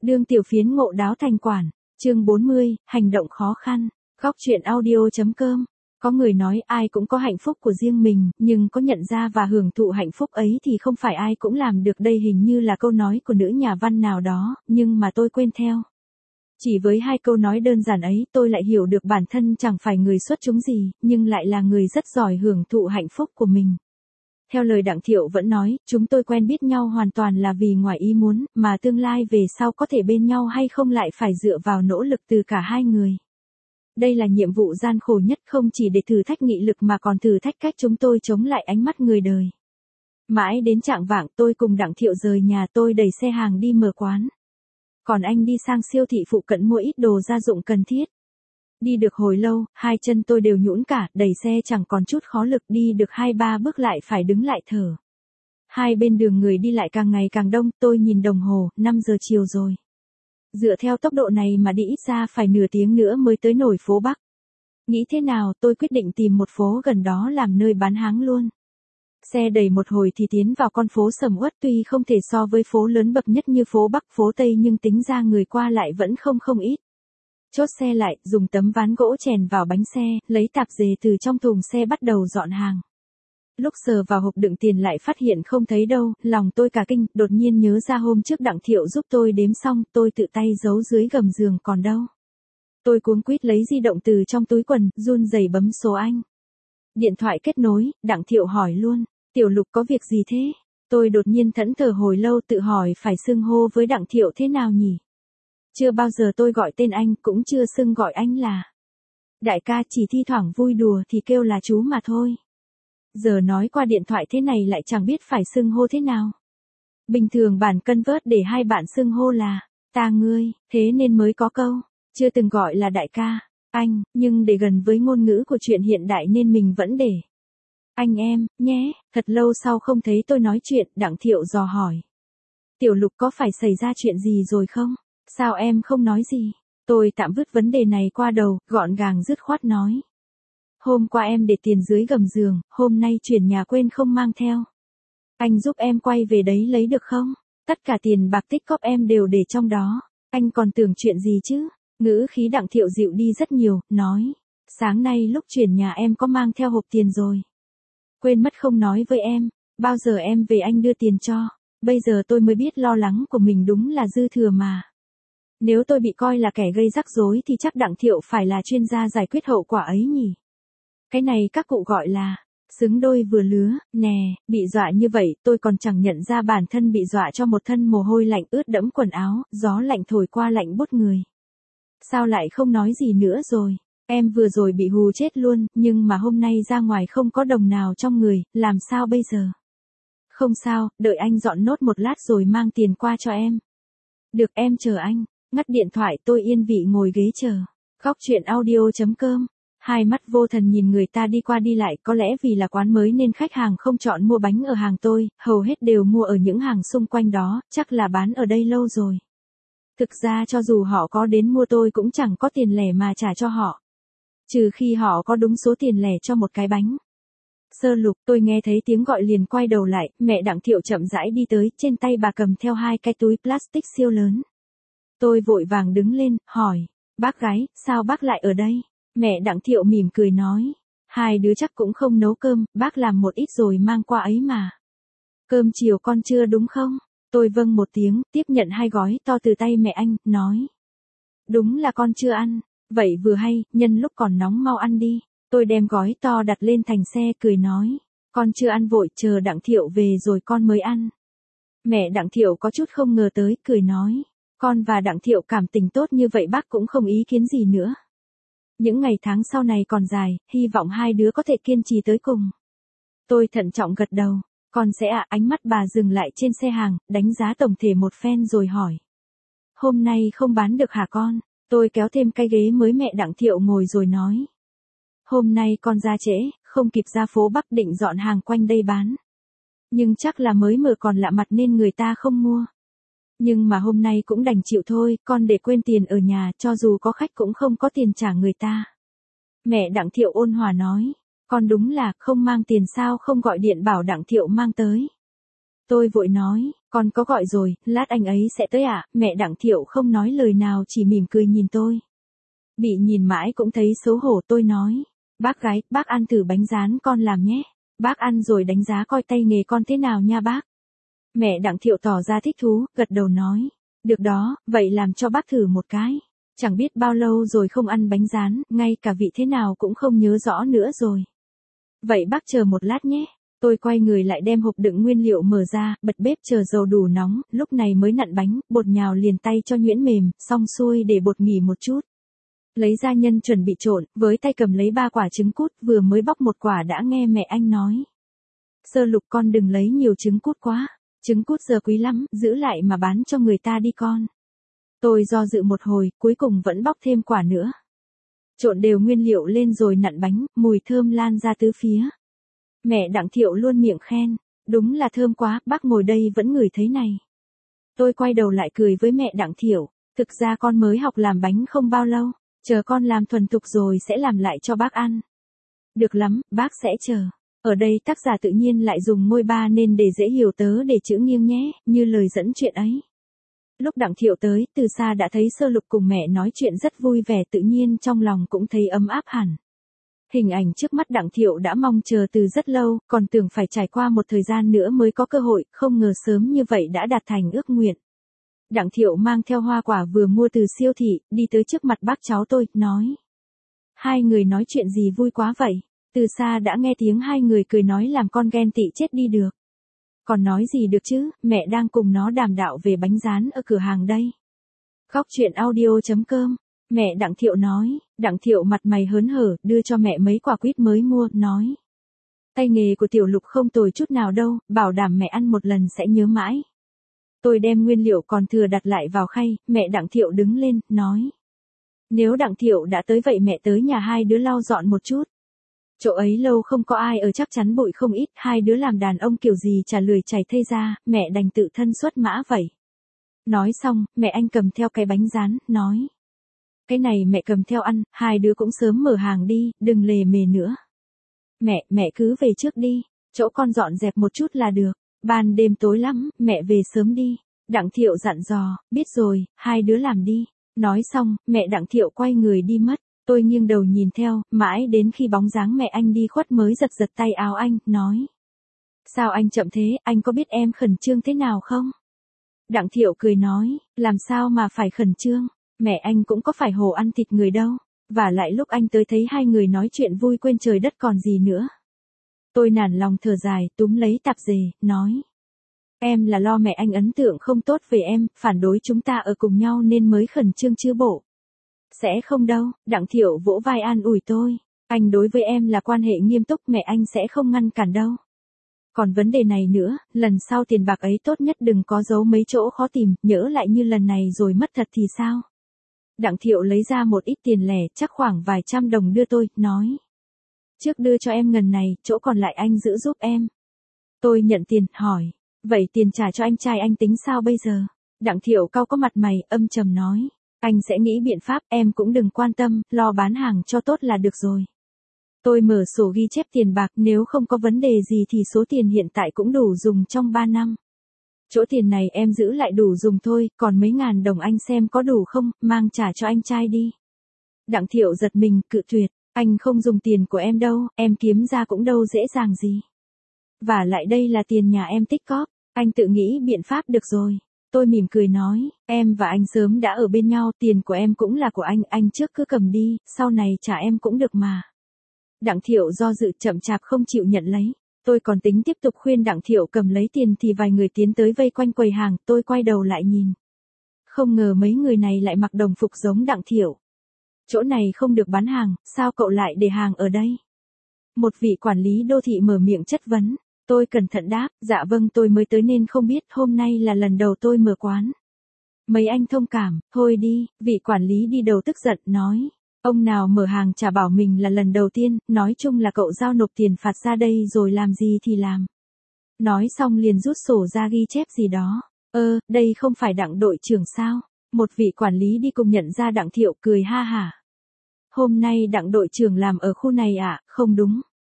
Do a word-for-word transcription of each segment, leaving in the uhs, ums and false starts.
Đương tiểu phiến ngộ đáo thành quản, chương bốn mươi, hành động khó khăn, góc truyện audio.com. Có người nói ai cũng có hạnh phúc của riêng mình, nhưng có nhận ra và hưởng thụ hạnh phúc ấy thì không phải ai cũng làm được, đây hình như là câu nói của nữ nhà văn nào đó, nhưng mà tôi quên theo. Chỉ với hai câu nói đơn giản ấy tôi lại hiểu được bản thân chẳng phải người xuất chúng gì, nhưng lại là người rất giỏi hưởng thụ hạnh phúc của mình. Theo lời Đặng Thiệu vẫn nói, chúng tôi quen biết nhau hoàn toàn là vì ngoài ý muốn, mà tương lai về sau có thể bên nhau hay không lại phải dựa vào nỗ lực từ cả hai người. Đây là nhiệm vụ gian khổ nhất, không chỉ để thử thách nghị lực mà còn thử thách cách chúng tôi chống lại ánh mắt người đời. Mãi đến chạng vạng tôi cùng Đặng Thiệu rời nhà, tôi đẩy xe hàng đi mở quán. Còn anh đi sang siêu thị phụ cận mua ít đồ gia dụng cần thiết. Đi được hồi lâu, hai chân tôi đều nhũn cả, đẩy xe chẳng còn chút khó lực, đi được hai ba bước lại phải đứng lại thở. Hai bên đường người đi lại càng ngày càng đông, tôi nhìn đồng hồ, năm giờ chiều rồi. Dựa theo tốc độ này mà đi ít ra phải nửa tiếng nữa mới tới nổi phố Bắc. Nghĩ thế nào, tôi quyết định tìm một phố gần đó làm nơi bán hàng luôn. Xe đẩy một hồi thì tiến vào con phố sầm uất, tuy không thể so với phố lớn bậc nhất như phố Bắc, phố Tây, nhưng tính ra người qua lại vẫn không không ít. Chốt xe lại, dùng tấm ván gỗ chèn vào bánh xe, lấy tạp dề từ trong thùng xe bắt đầu dọn hàng. Lúc sờ vào hộp đựng tiền lại phát hiện không thấy đâu, lòng tôi cả kinh, đột nhiên nhớ ra hôm trước Đặng Thiệu giúp tôi đếm xong, tôi tự tay giấu dưới gầm giường còn đâu. Tôi cuống quýt lấy di động từ trong túi quần, run rẩy bấm số anh. Điện thoại kết nối, Đặng Thiệu hỏi luôn, Tiểu Lục có việc gì thế? Tôi đột nhiên thẫn thờ hồi lâu tự hỏi phải xưng hô với Đặng Thiệu thế nào nhỉ? Chưa bao giờ tôi gọi tên anh, cũng chưa xưng gọi anh là đại ca, chỉ thi thoảng vui đùa thì kêu là chú mà thôi. Giờ nói qua điện thoại thế này lại chẳng biết phải xưng hô thế nào. Bình thường bản convert để hai bạn xưng hô là ta ngươi, thế nên mới có câu chưa từng gọi là đại ca, anh, nhưng để gần với ngôn ngữ của chuyện hiện đại nên mình vẫn để anh em nhé. Thật lâu sau không thấy tôi nói chuyện, Đặng Thiệu dò hỏi, Tiểu Lục có phải xảy ra chuyện gì rồi không? Sao em không nói gì? Tôi tạm vứt vấn đề này qua đầu, gọn gàng dứt khoát nói. Hôm qua em để tiền dưới gầm giường, hôm nay chuyển nhà quên không mang theo. Anh giúp em quay về đấy lấy được không? Tất cả tiền bạc tích cóp em đều để trong đó. Anh còn tưởng chuyện gì chứ? Ngữ khí Đặng Thiệu dịu đi rất nhiều, nói. Sáng nay lúc chuyển nhà em có mang theo hộp tiền rồi. Quên mất không nói với em, bao giờ em về anh đưa tiền cho. Bây giờ tôi mới biết lo lắng của mình đúng là dư thừa mà. Nếu tôi bị coi là kẻ gây rắc rối thì chắc Đặng Thiệu phải là chuyên gia giải quyết hậu quả ấy nhỉ. Cái này các cụ gọi là xứng đôi vừa lứa, nè, bị dọa như vậy tôi còn chẳng nhận ra bản thân bị dọa cho một thân mồ hôi lạnh ướt đẫm quần áo, gió lạnh thổi qua lạnh buốt người. Sao lại không nói gì nữa rồi? Em vừa rồi bị hù chết luôn, nhưng mà hôm nay ra ngoài không có đồng nào trong người, làm sao bây giờ? Không sao, đợi anh dọn nốt một lát rồi mang tiền qua cho em. Được, em chờ anh. Ngắt điện thoại tôi yên vị ngồi ghế chờ. Góc truyện audio.com. Hai mắt vô thần nhìn người ta đi qua đi lại, có lẽ vì là quán mới nên khách hàng không chọn mua bánh ở hàng tôi, hầu hết đều mua ở những hàng xung quanh đó, chắc là bán ở đây lâu rồi. Thực ra cho dù họ có đến mua tôi cũng chẳng có tiền lẻ mà trả cho họ. Trừ khi họ có đúng số tiền lẻ cho một cái bánh. Sơ Lục, tôi nghe thấy tiếng gọi liền quay đầu lại, mẹ Đặng Thiệu chậm rãi đi tới, trên tay bà cầm theo hai cái túi plastic siêu lớn. Tôi vội vàng đứng lên, hỏi, bác gái, sao bác lại ở đây? Mẹ Đặng Thiệu mỉm cười nói, hai đứa chắc cũng không nấu cơm, bác làm một ít rồi mang qua ấy mà. Cơm chiều con chưa đúng không? Tôi vâng một tiếng, tiếp nhận hai gói to từ tay mẹ anh, nói. Đúng là con chưa ăn, vậy vừa hay, nhân lúc còn nóng mau ăn đi. Tôi đem gói to đặt lên thành xe cười nói, con chưa ăn vội, chờ Đặng Thiệu về rồi con mới ăn. Mẹ Đặng Thiệu có chút không ngờ tới, cười nói, con và Đặng Thiệu cảm tình tốt như vậy bác cũng không ý kiến gì nữa. Những ngày tháng sau này còn dài, hy vọng hai đứa có thể kiên trì tới cùng. Tôi thận trọng gật đầu, con sẽ ạ. À, ánh mắt bà dừng lại trên xe hàng, đánh giá tổng thể một phen rồi hỏi. Hôm nay không bán được hả con? Tôi kéo thêm cái ghế mới mẹ Đặng Thiệu ngồi rồi nói. Hôm nay con ra trễ, không kịp ra phố Bắc định dọn hàng quanh đây bán. Nhưng chắc là mới mở còn lạ mặt nên người ta không mua. Nhưng mà hôm nay cũng đành chịu thôi, con để quên tiền ở nhà, cho dù có khách cũng không có tiền trả người ta. Mẹ Đặng Thiệu ôn hòa nói, con đúng là không mang tiền sao không gọi điện bảo Đặng Thiệu mang tới. Tôi vội nói, con có gọi rồi, lát anh ấy sẽ tới ạ. Mẹ Đặng Thiệu không nói lời nào chỉ mỉm cười nhìn tôi. Bị nhìn mãi cũng thấy xấu hổ, tôi nói, bác gái, bác ăn thử bánh rán con làm nhé. Bác ăn rồi đánh giá coi tay nghề con thế nào nha bác. Mẹ Đặng Thiệu tỏ ra thích thú, gật đầu nói, được đó, vậy làm cho bác thử một cái. Chẳng biết bao lâu rồi không ăn bánh rán, ngay cả vị thế nào cũng không nhớ rõ nữa rồi. Vậy bác chờ một lát nhé. Tôi quay người lại đem hộp đựng nguyên liệu mở ra, bật bếp chờ dầu đủ nóng, lúc này mới nặn bánh, bột nhào liền tay cho nhuyễn mềm, xong xuôi để bột nghỉ một chút. Lấy ra nhân chuẩn bị trộn, với tay cầm lấy ba quả trứng cút, vừa mới bóc một quả đã nghe mẹ anh nói. Sơ Lục con đừng lấy nhiều trứng cút quá, trứng cút giờ quý lắm, giữ lại mà bán cho người ta đi con. Tôi do dự một hồi, cuối cùng vẫn bóc thêm quả nữa. Trộn đều nguyên liệu lên rồi nặn bánh, mùi thơm lan ra tứ phía. Mẹ Đặng Thiệu luôn miệng khen, đúng là thơm quá, bác ngồi đây vẫn ngửi thấy này. Tôi quay đầu lại cười với mẹ Đặng Thiệu, thực ra con mới học làm bánh không bao lâu, chờ con làm thuần thục rồi sẽ làm lại cho bác ăn. Được lắm, bác sẽ chờ. Ở đây tác giả tự nhiên lại dùng ngôi ba nên để dễ hiểu tớ để chữ nghiêng nhé, như lời dẫn chuyện ấy. Lúc Đặng Thiệu tới, từ xa đã thấy Sơ Lục cùng mẹ nói chuyện rất vui vẻ, tự nhiên trong lòng cũng thấy ấm áp hẳn. Hình ảnh trước mắt Đặng Thiệu đã mong chờ từ rất lâu, còn tưởng phải trải qua một thời gian nữa mới có cơ hội, không ngờ sớm như vậy đã đạt thành ước nguyện. Đặng Thiệu mang theo hoa quả vừa mua từ siêu thị, đi tới trước mặt bác cháu tôi, nói. Hai người nói chuyện gì vui quá vậy? Từ xa đã nghe tiếng hai người cười nói làm con ghen tị chết đi được. Còn nói gì được chứ, mẹ đang cùng nó đàm đạo về bánh rán ở cửa hàng đây. Góc truyện audio chấm com, mẹ Đặng Thiệu nói, Đặng Thiệu mặt mày hớn hở, đưa cho mẹ mấy quả quýt mới mua, nói. Tay nghề của Tiểu Lục không tồi chút nào đâu, bảo đảm mẹ ăn một lần sẽ nhớ mãi. Tôi đem nguyên liệu còn thừa đặt lại vào khay, mẹ Đặng Thiệu đứng lên, nói. Nếu Đặng Thiệu đã tới vậy mẹ tới nhà hai đứa lau dọn một chút. Chỗ ấy lâu không có ai ở chắc chắn bụi không ít, hai đứa làm đàn ông kiểu gì chả lười chảy thây ra, mẹ đành tự thân xuất mã vậy. Nói xong, mẹ anh cầm theo cái bánh rán, nói. Cái này mẹ cầm theo ăn, hai đứa cũng sớm mở hàng đi, đừng lề mề nữa. Mẹ, mẹ cứ về trước đi, chỗ con dọn dẹp một chút là được, ban đêm tối lắm, mẹ về sớm đi. Đặng Thiệu dặn dò, biết rồi, hai đứa làm đi. Nói xong, mẹ Đặng Thiệu quay người đi mất. Tôi nghiêng đầu nhìn theo, mãi đến khi bóng dáng mẹ anh đi khuất mới giật giật tay áo anh, nói. Sao anh chậm thế, anh có biết em khẩn trương thế nào không? Đặng Thiệu cười nói, làm sao mà phải khẩn trương, mẹ anh cũng có phải hồ ăn thịt người đâu, và lại lúc anh tới thấy hai người nói chuyện vui quên trời đất còn gì nữa. Tôi nản lòng thở dài, túm lấy tạp dề, nói. Em là lo mẹ anh ấn tượng không tốt về em, phản đối chúng ta ở cùng nhau nên mới khẩn trương chứ bộ. Sẽ không đâu, Đặng Thiệu vỗ vai an ủi tôi. Anh đối với em là quan hệ nghiêm túc, mẹ anh sẽ không ngăn cản đâu. Còn vấn đề này nữa, lần sau tiền bạc ấy tốt nhất đừng có giấu mấy chỗ khó tìm, nhỡ lại như lần này rồi mất thật thì sao? Đặng Thiệu lấy ra một ít tiền lẻ, chắc khoảng vài trăm đồng đưa tôi, nói. Trước đưa cho em ngần này, chỗ còn lại anh giữ giúp em. Tôi nhận tiền, hỏi. Vậy tiền trả cho anh trai anh tính sao bây giờ? Đặng Thiệu cau có mặt mày, âm trầm nói. Anh sẽ nghĩ biện pháp, em cũng đừng quan tâm, lo bán hàng cho tốt là được rồi. Tôi mở sổ ghi chép tiền bạc, nếu không có vấn đề gì thì số tiền hiện tại cũng đủ dùng trong ba năm. Chỗ tiền này em giữ lại đủ dùng thôi, còn mấy ngàn đồng anh xem có đủ không, mang trả cho anh trai đi. Đặng Thiệu giật mình, cự tuyệt, anh không dùng tiền của em đâu, em kiếm ra cũng đâu dễ dàng gì. Và lại đây là tiền nhà em tích cóp, anh tự nghĩ biện pháp được rồi. Tôi mỉm cười nói, em và anh sớm đã ở bên nhau, tiền của em cũng là của anh, anh trước cứ cầm đi, sau này trả em cũng được mà. Đặng Thiệu do dự chậm chạp không chịu nhận lấy. Tôi còn tính tiếp tục khuyên Đặng Thiệu cầm lấy tiền thì vài người tiến tới vây quanh quầy hàng, tôi quay đầu lại nhìn. Không ngờ mấy người này lại mặc đồng phục giống Đặng Thiệu. Chỗ này không được bán hàng, sao cậu lại để hàng ở đây? Một vị quản lý đô thị mở miệng chất vấn. Tôi cẩn thận đáp, dạ vâng tôi mới tới nên không biết, hôm nay là lần đầu tôi mở quán. Mấy anh thông cảm, thôi đi, vị quản lý đi đầu tức giận, nói. Ông nào mở hàng chả bảo mình là lần đầu tiên, nói chung là cậu giao nộp tiền phạt ra đây rồi làm gì thì làm. Nói xong liền rút sổ ra ghi chép gì đó. Ơ, đây không phải Đặng đội trưởng sao? Một vị quản lý đi cùng nhận ra Đặng Thiệu cười ha hả. Hôm nay Đặng đội trưởng làm ở khu này à, không đúng.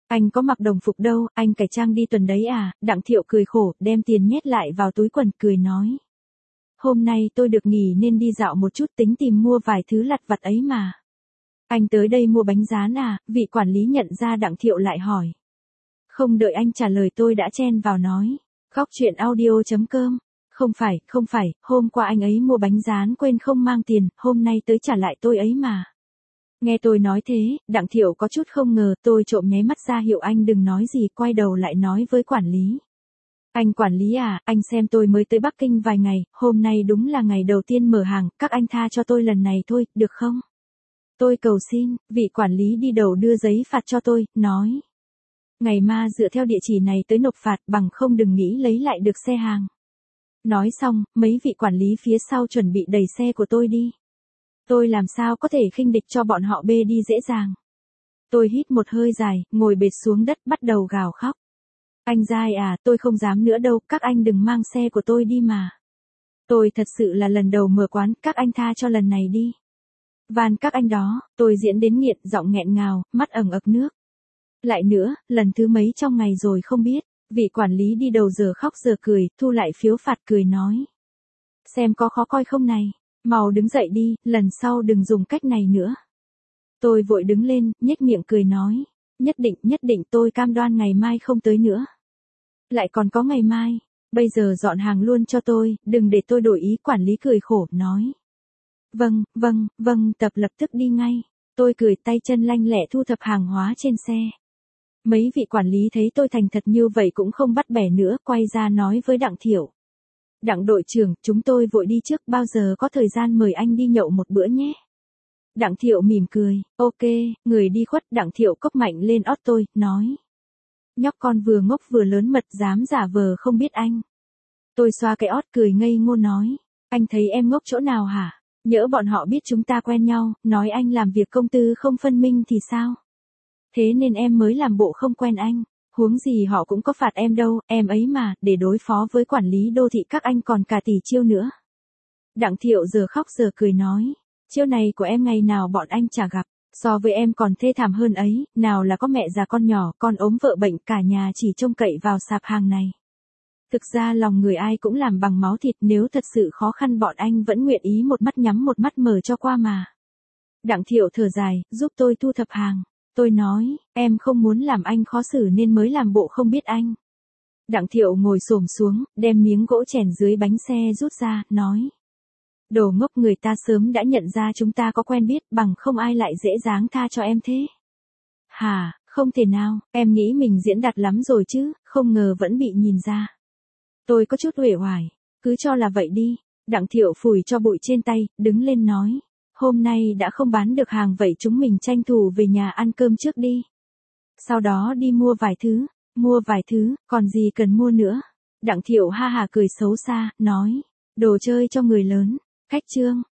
Anh có mặc đồng phục đâu, anh cải trang đi tuần đấy à, Đặng Thiệu cười khổ, đem tiền nhét lại vào túi quần, cười nói. Hôm nay tôi được nghỉ nên đi dạo một chút tính tìm mua vài thứ lặt vặt ấy mà. Anh tới đây mua bánh rán à, vị quản lý nhận ra Đặng Thiệu lại hỏi. Không đợi anh trả lời tôi đã chen vào nói. Góc chuyện audio chấm com. Không phải, không phải, hôm qua anh ấy mua bánh rán quên không mang tiền, hôm nay tới trả lại tôi ấy mà. Nghe tôi nói thế, Đặng Thiệu có chút không ngờ, tôi trộm nháy mắt ra hiệu anh đừng nói gì, quay đầu lại nói với quản lý. Anh quản lý à, anh xem tôi mới tới Bắc Kinh vài ngày, hôm nay đúng là ngày đầu tiên mở hàng, các anh tha cho tôi lần này thôi, được không? Tôi cầu xin, vị quản lý đi đầu đưa giấy phạt cho tôi, nói. Ngày mai dựa theo địa chỉ này tới nộp phạt, bằng không đừng nghĩ lấy lại được xe hàng. Nói xong, mấy vị quản lý phía sau chuẩn bị đẩy xe của tôi đi. Tôi làm sao có thể khinh địch cho bọn họ bê đi dễ dàng. Tôi hít một hơi dài, ngồi bệt xuống đất bắt đầu gào khóc. Anh Giai à, tôi không dám nữa đâu, các anh đừng mang xe của tôi đi mà. Tôi thật sự là lần đầu mở quán, các anh tha cho lần này đi. Van các anh đó, tôi diễn đến nghiện, giọng nghẹn ngào, mắt ẩn ực nước. Lại nữa, lần thứ mấy trong ngày rồi không biết, vị quản lý đi đầu giờ khóc giờ cười, thu lại phiếu phạt cười nói. Xem có khó coi không này, mau đứng dậy đi, lần sau đừng dùng cách này nữa. Tôi vội đứng lên, nhếch miệng cười nói. Nhất định, nhất định tôi cam đoan ngày mai không tới nữa. Lại còn có ngày mai, bây giờ dọn hàng luôn cho tôi, đừng để tôi đổi ý, quản lý cười khổ, nói. Vâng, vâng, vâng, tập lập tức đi ngay. Tôi cười tay chân lanh lẹ thu thập hàng hóa trên xe. Mấy vị quản lý thấy tôi thành thật như vậy cũng không bắt bẻ nữa, quay ra nói với Đặng Thiệu. Đặng đội trưởng, chúng tôi vội đi trước, bao giờ có thời gian mời anh đi nhậu một bữa nhé. Đặng Thiệu mỉm cười, ok, người đi khuất. Đặng Thiệu cốc mạnh lên ót tôi, nói. Nhóc con vừa ngốc vừa lớn mật, dám giả vờ không biết anh. Tôi xoa cái ót cười ngây ngô nói. Anh thấy em ngốc chỗ nào hả? Nhỡ bọn họ biết chúng ta quen nhau, nói anh làm việc công tư không phân minh thì sao? Thế nên em mới làm bộ không quen anh. Huống gì họ cũng có phạt em đâu, em ấy mà, để đối phó với quản lý đô thị các anh còn cả tỷ chiêu nữa. Đặng Thiệu giờ khóc giờ cười nói. Chiêu này của em ngày nào bọn anh chả gặp, so với em còn thê thảm hơn ấy, nào là có mẹ già con nhỏ, con ốm vợ bệnh, cả nhà chỉ trông cậy vào sạp hàng này. Thực ra lòng người ai cũng làm bằng máu thịt, nếu thật sự khó khăn bọn anh vẫn nguyện ý một mắt nhắm một mắt mở cho qua mà. Đặng Thiệu thở dài, giúp tôi thu thập hàng. Tôi nói, em không muốn làm anh khó xử nên mới làm bộ không biết anh. Đặng Thiệu ngồi xổm xuống, đem miếng gỗ chèn dưới bánh xe rút ra, nói. Đồ ngốc, người ta sớm đã nhận ra chúng ta có quen biết, bằng không ai lại dễ dàng tha cho em thế. Hà, không thể nào, em nghĩ mình diễn đạt lắm rồi chứ, không ngờ vẫn bị nhìn ra. Tôi có chút uể oải, cứ cho là vậy đi. Đặng Thiệu phủi cho bụi trên tay, đứng lên nói. Hôm nay đã không bán được hàng vậy chúng mình tranh thủ về nhà ăn cơm trước đi. Sau đó đi mua vài thứ, mua vài thứ, còn gì cần mua nữa. Đặng Thiệu ha hà cười xấu xa, nói. Đồ chơi cho người lớn, khách trương.